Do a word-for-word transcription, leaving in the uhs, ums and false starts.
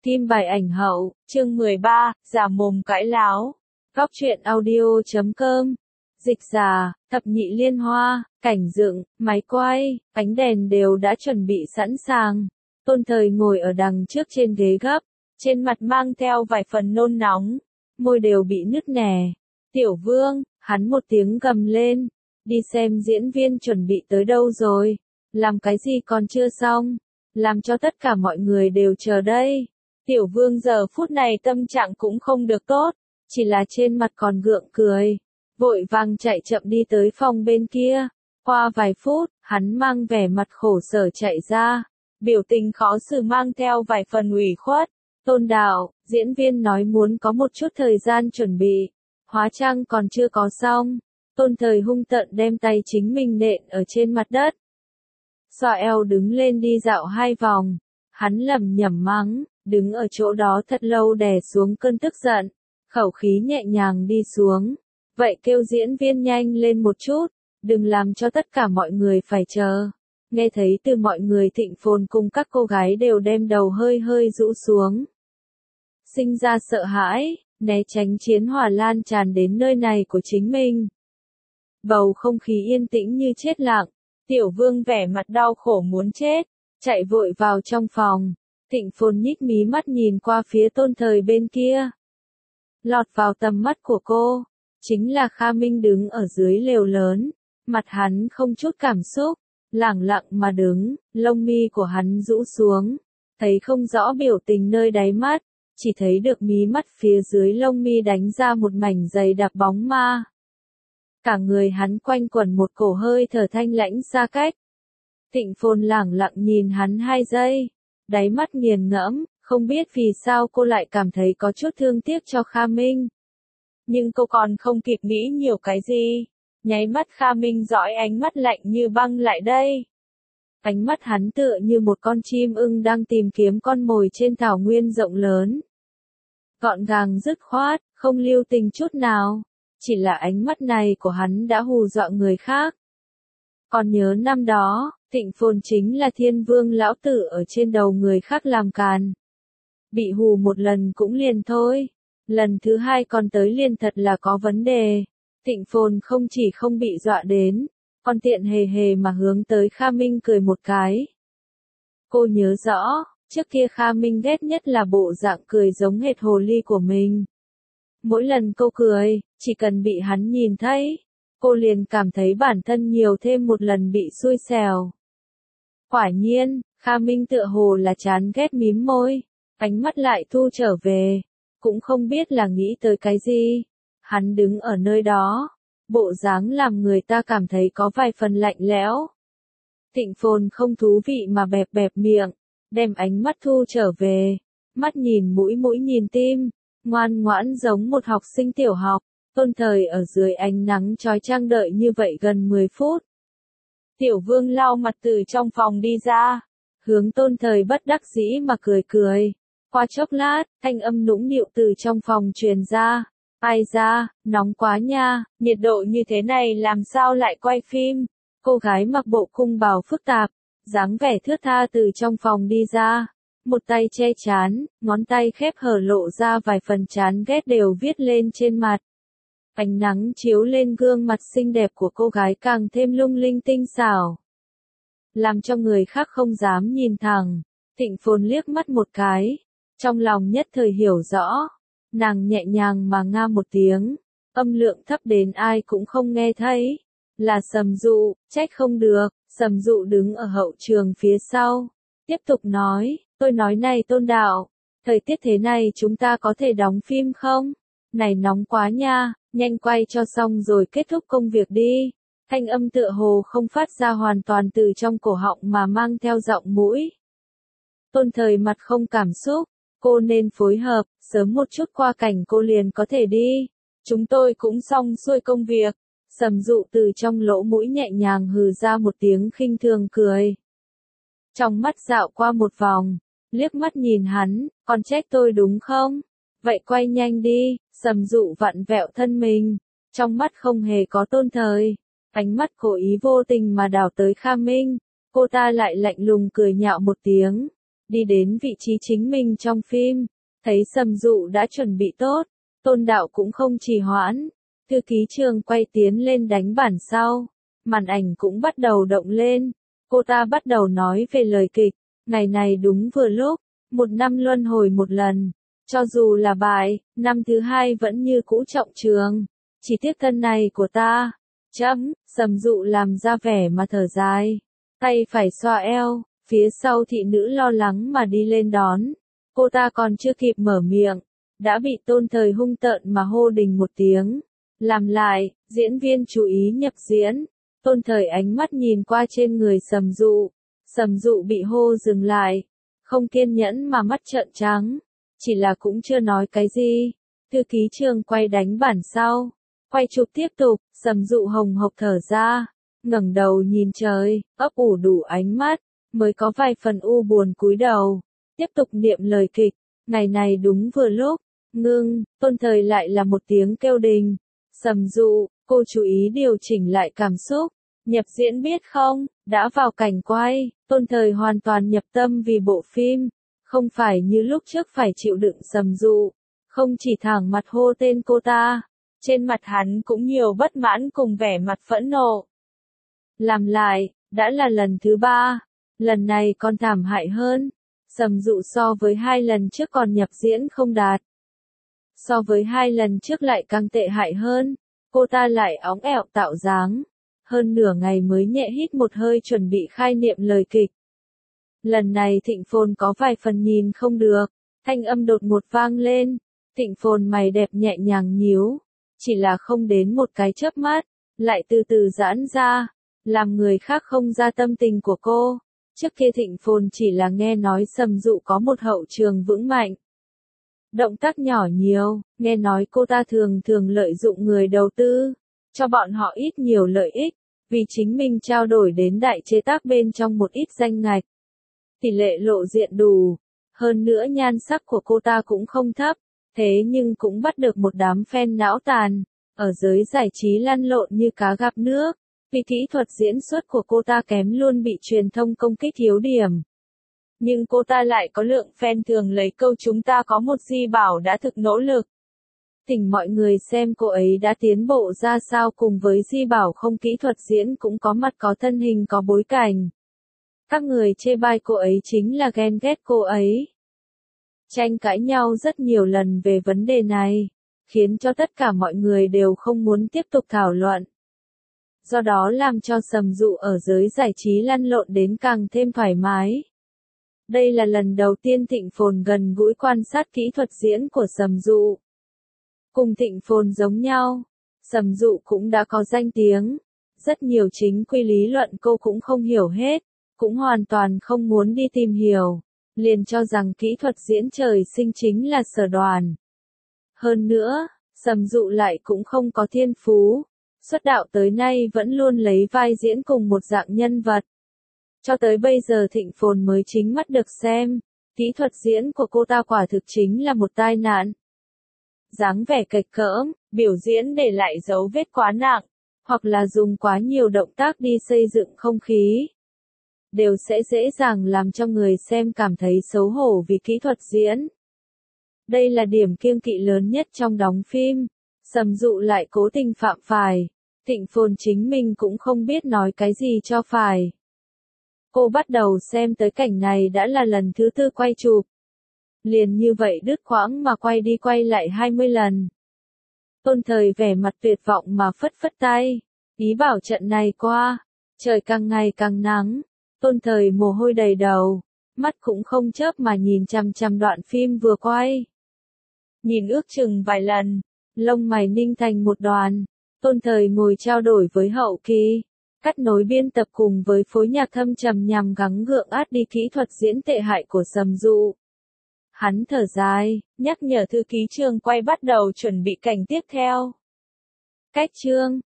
Kim bài ảnh hậu, chương mười ba, giả mồm cãi láo. Góc truyện audio chấm com. Dịch giả, thập nhị liên hoa, cảnh dựng, máy quay, ánh đèn đều đã chuẩn bị sẵn sàng. Tôn Thời ngồi ở đằng trước trên ghế gấp, trên mặt mang theo vài phần nôn nóng, môi đều bị nứt nẻ. Tiểu Vương, hắn một tiếng gầm lên, đi xem diễn viên chuẩn bị tới đâu rồi, làm cái gì còn chưa xong, làm cho tất cả mọi người đều chờ đây. Tiểu Vương giờ phút này tâm trạng cũng không được tốt, chỉ là trên mặt còn gượng cười, vội vàng chạy chậm đi tới phòng bên kia. Qua vài phút, hắn mang vẻ mặt khổ sở chạy ra, biểu tình khó xử mang theo vài phần ủy khuất. Tôn đạo, diễn viên nói muốn có một chút thời gian chuẩn bị, hóa trang còn chưa có xong. Tôn Thời hung tợn đem tay chính mình nện ở trên mặt đất, xoa eo đứng lên đi dạo hai vòng, hắn lẩm nhẩm mắng, đứng ở chỗ đó thật lâu đè xuống cơn tức giận, khẩu khí nhẹ nhàng đi xuống. Vậy kêu diễn viên nhanh lên một chút, đừng làm cho tất cả mọi người phải chờ. Nghe thấy từ mọi người Thịnh Phồn cùng các cô gái đều đem đầu hơi hơi rũ xuống, sinh ra sợ hãi, né tránh chiến hỏa lan tràn đến nơi này của chính mình. Bầu không khí yên tĩnh như chết lặng, Tiểu Vương vẻ mặt đau khổ muốn chết, chạy vội vào trong phòng. Thịnh Phồn nhích mí mắt nhìn qua phía Tôn Thời bên kia. Lọt vào tầm mắt của cô, chính là Kha Minh đứng ở dưới lều lớn, mặt hắn không chút cảm xúc, lẳng lặng mà đứng, lông mi của hắn rũ xuống, thấy không rõ biểu tình nơi đáy mắt, chỉ thấy được mí mắt phía dưới lông mi đánh ra một mảnh dày đặc bóng ma. Cả người hắn quanh quẩn một cổ hơi thở thanh lãnh xa cách. Thịnh Phồn lẳng lặng nhìn hắn hai giây, đáy mắt nghiền ngẫm, không biết vì sao cô lại cảm thấy có chút thương tiếc cho Kha Minh. Nhưng cô còn không kịp nghĩ nhiều cái gì, nháy mắt Kha Minh dõi ánh mắt lạnh như băng lại đây. Ánh mắt hắn tựa như một con chim ưng đang tìm kiếm con mồi trên thảo nguyên rộng lớn. Gọn gàng dứt khoát, không lưu tình chút nào, chỉ là ánh mắt này của hắn đã hù dọa người khác. Còn nhớ năm đó, Thịnh Phồn chính là Thiên Vương lão tử ở trên đầu người khác làm càn. Bị hù một lần cũng liền thôi, lần thứ hai còn tới liền thật là có vấn đề. Thịnh Phồn không chỉ không bị dọa đến, còn tiện hề hề mà hướng tới Kha Minh cười một cái. Cô nhớ rõ, trước kia Kha Minh ghét nhất là bộ dạng cười giống hệt hồ ly của mình. Mỗi lần cô cười, chỉ cần bị hắn nhìn thấy, cô liền cảm thấy bản thân nhiều thêm một lần bị xui xẻo. Quả nhiên, Kha Minh tựa hồ là chán ghét mím môi, ánh mắt lại thu trở về, cũng không biết là nghĩ tới cái gì. Hắn đứng ở nơi đó, bộ dáng làm người ta cảm thấy có vài phần lạnh lẽo. Thịnh Phồn không thú vị mà bẹp bẹp miệng, đem ánh mắt thu trở về, mắt nhìn mũi mũi nhìn tim, ngoan ngoãn giống một học sinh tiểu học. Tôn Thời ở dưới ánh nắng chói chang đợi như vậy gần mười phút. Tiểu Vương lau mặt từ trong phòng đi ra, hướng Tôn Thời bất đắc dĩ mà cười cười. Qua chốc lát, thanh âm nũng nịu từ trong phòng truyền ra. Ai ra, nóng quá nha, nhiệt độ như thế này làm sao lại quay phim. Cô gái mặc bộ cung bào phức tạp, dáng vẻ thướt tha từ trong phòng đi ra. Một tay che chán, ngón tay khép hở lộ ra vài phần chán ghét đều viết lên trên mặt. Ánh nắng chiếu lên gương mặt xinh đẹp của cô gái càng thêm lung linh tinh xảo, làm cho người khác không dám nhìn thẳng. Thịnh Phồn liếc mắt một cái, trong lòng nhất thời hiểu rõ. Nàng nhẹ nhàng mà nga một tiếng, âm lượng thấp đến ai cũng không nghe thấy. Là Sầm Dụ, trách không được. Sầm Dụ đứng ở hậu trường phía sau, tiếp tục nói, tôi nói này Tôn đạo, thời tiết thế này chúng ta có thể đóng phim không? Này nóng quá nha, nhanh quay cho xong rồi kết thúc công việc đi. Thanh âm tựa hồ không phát ra hoàn toàn từ trong cổ họng mà mang theo giọng mũi. Tôn Thời mặt không cảm xúc, cô nên phối hợp, sớm một chút qua cảnh cô liền có thể đi. Chúng tôi cũng xong xuôi công việc. Sầm Dụ từ trong lỗ mũi nhẹ nhàng hừ ra một tiếng khinh thường cười. Trong mắt dạo qua một vòng, liếc mắt nhìn hắn, còn trách tôi đúng không? Vậy quay nhanh đi. Sầm Dụ vặn vẹo thân mình, trong mắt không hề có Tôn Thời, ánh mắt cố ý vô tình mà đảo tới Kha Minh. Cô ta lại lạnh lùng cười nhạo một tiếng, đi đến vị trí chính mình trong phim, thấy Sầm Dụ đã chuẩn bị tốt, Tôn Đạo cũng không trì hoãn, thư ký trường quay tiến lên đánh bản sao, màn ảnh cũng bắt đầu động lên, cô ta bắt đầu nói về lời kịch, ngày này đúng vừa lúc, một năm luân hồi một lần, cho dù là bại, năm thứ hai vẫn như cũ trọng trường, chỉ tiếc thân này của ta, chấm, Sầm Dụ làm ra vẻ mà thở dài, tay phải xoa eo, phía sau thị nữ lo lắng mà đi lên đón, cô ta còn chưa kịp mở miệng, đã bị Tôn Thời hung tợn mà hô đình một tiếng, làm lại, diễn viên chú ý nhập diễn, Tôn Thời ánh mắt nhìn qua trên người Sầm Dụ, Sầm Dụ bị hô dừng lại, không kiên nhẫn mà mắt trợn trắng, chỉ là cũng chưa nói cái gì, thư ký trường quay đánh bản sau, quay chụp tiếp tục, Sầm Dụ hồng hộc thở ra, ngẩng đầu nhìn trời, ấp ủ đủ ánh mắt, mới có vài phần u buồn cúi đầu, tiếp tục niệm lời kịch, ngày này đúng vừa lúc, ngưng, Tôn Thời lại là một tiếng kêu đình, Sầm Dụ, cô chú ý điều chỉnh lại cảm xúc, nhập diễn biết không, đã vào cảnh quay, Tôn Thời hoàn toàn nhập tâm vì bộ phim, không phải như lúc trước phải chịu đựng Sầm Dụ, không chỉ thẳng mặt hô tên cô ta, trên mặt hắn cũng nhiều bất mãn cùng vẻ mặt phẫn nộ. Làm lại, đã là lần thứ ba, lần này còn thảm hại hơn, Sầm Dụ so với hai lần trước còn nhập diễn không đạt. So với hai lần trước lại càng tệ hại hơn, cô ta lại óng ẹo tạo dáng, hơn nửa ngày mới nhẹ hít một hơi chuẩn bị khai niệm lời kịch. Lần này Thịnh Phồn có vài phần nhìn không được, thanh âm đột ngột vang lên, Thịnh Phồn mày đẹp nhẹ nhàng nhíu, chỉ là không đến một cái chớp mắt, lại từ từ giãn ra, làm người khác không ra tâm tình của cô. Trước kia Thịnh Phồn chỉ là nghe nói Sầm Dụ có một hậu trường vững mạnh. Động tác nhỏ nhiều, nghe nói cô ta thường thường lợi dụng người đầu tư, cho bọn họ ít nhiều lợi ích, vì chính mình trao đổi đến đại chế tác bên trong một ít danh ngạch. Tỷ lệ lộ diện đủ, hơn nữa nhan sắc của cô ta cũng không thấp, thế nhưng cũng bắt được một đám fan não tàn, ở giới giải trí lăn lộn như cá gặp nước, vì kỹ thuật diễn xuất của cô ta kém luôn bị truyền thông công kích thiếu điểm. Nhưng cô ta lại có lượng fan thường lấy câu chúng ta có một Di Bảo đã thực nỗ lực. Thỉnh mọi người xem cô ấy đã tiến bộ ra sao cùng với Di Bảo không kỹ thuật diễn cũng có mặt có thân hình có bối cảnh. Các người chê bai cô ấy chính là ghen ghét cô ấy. Tranh cãi nhau rất nhiều lần về vấn đề này, khiến cho tất cả mọi người đều không muốn tiếp tục thảo luận. Do đó làm cho Sầm Dụ ở giới giải trí lăn lộn đến càng thêm thoải mái. Đây là lần đầu tiên Thịnh Phồn gần gũi quan sát kỹ thuật diễn của Sầm Dụ. Cùng Thịnh Phồn giống nhau, Sầm Dụ cũng đã có danh tiếng, rất nhiều chính quy lý luận cô cũng không hiểu hết, cũng hoàn toàn không muốn đi tìm hiểu, liền cho rằng kỹ thuật diễn trời sinh chính là sở đoàn. Hơn nữa, Sầm Dụ lại cũng không có thiên phú, xuất đạo tới nay vẫn luôn lấy vai diễn cùng một dạng nhân vật. Cho tới bây giờ Thịnh Phồn mới chính mắt được xem, kỹ thuật diễn của cô ta quả thực chính là một tai nạn. Dáng vẻ kệch cỡm, biểu diễn để lại dấu vết quá nặng, hoặc là dùng quá nhiều động tác đi xây dựng không khí, đều sẽ dễ dàng làm cho người xem cảm thấy xấu hổ vì kỹ thuật diễn. Đây là điểm kiêng kỵ lớn nhất trong đóng phim, Sầm Dụ lại cố tình phạm phải, Thịnh Phồn chính mình cũng không biết nói cái gì cho phải. Cô bắt đầu xem tới cảnh này đã là lần thứ tư quay chụp. Liền như vậy đứt quãng mà quay đi quay lại hai mươi lần. Tôn Thời vẻ mặt tuyệt vọng mà phất phất tay, ý bảo trận này qua, trời càng ngày càng nắng, Tôn Thời mồ hôi đầy đầu, mắt cũng không chớp mà nhìn chằm chằm đoạn phim vừa quay. Nhìn ước chừng vài lần, lông mày ninh thành một đoàn, Tôn Thời ngồi trao đổi với hậu kỳ, cắt nối biên tập cùng với phối nhạc thâm trầm nhằm gắng gượng át đi kỹ thuật diễn tệ hại của Sầm Dụ. Hắn thở dài, nhắc nhở thư ký trường quay bắt đầu chuẩn bị cảnh tiếp theo. Cách chương